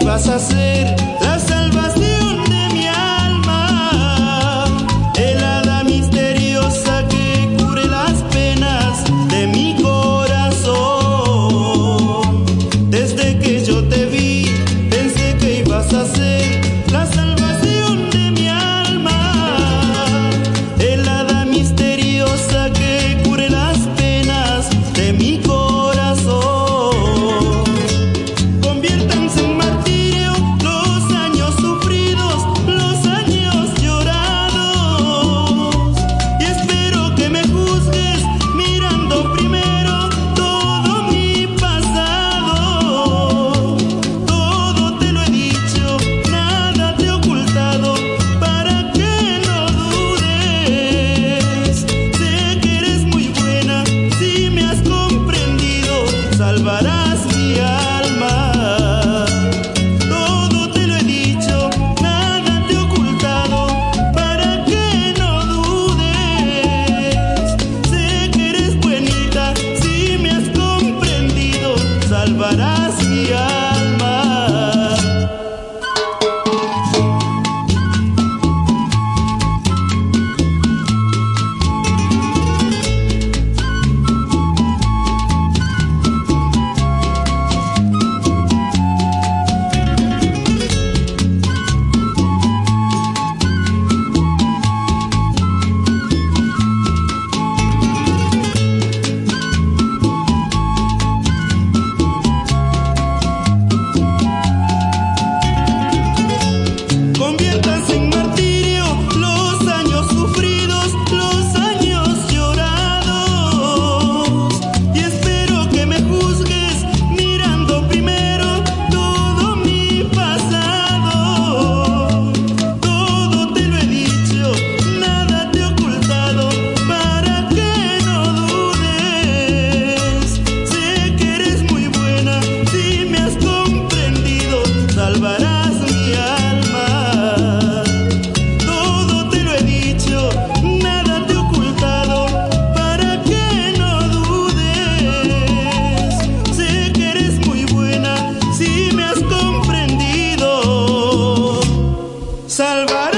ibas a ser la salvación de mi alma, el hada misteriosa que cure las penas de mi corazón. Desde que yo te vi, pensé que ibas a ser la salvación de mi alma, el hada misteriosa que cure las penas de mi corazón. Conviértanse en martirio los años sufridos, los años llorados, y espero que me juzgues mirando primero todo mi pasado. Todo te lo he dicho, nada te he ocultado, para que no dudes. Sé que eres muy buena, si me has comprendido, salvarás mi alma. Todo te lo he dicho, nada te he ocultado, para que no dudes. Sé que eres buenita, si me has comprendido, salvarás mi alma. Conviértanse en martirio los años sufridos, los años llorados, y espero que me juzgues mirando primero todo mi pasado. Todo te lo he dicho, nada te he ocultado, para que no dudes. Sé que eres muy buena, si me has comprendido, salvarás mi alma. Todo te lo he dicho, nada te he ocultado, para que no dudes. Sé que eres muy buena, si me has comprendido, salvarás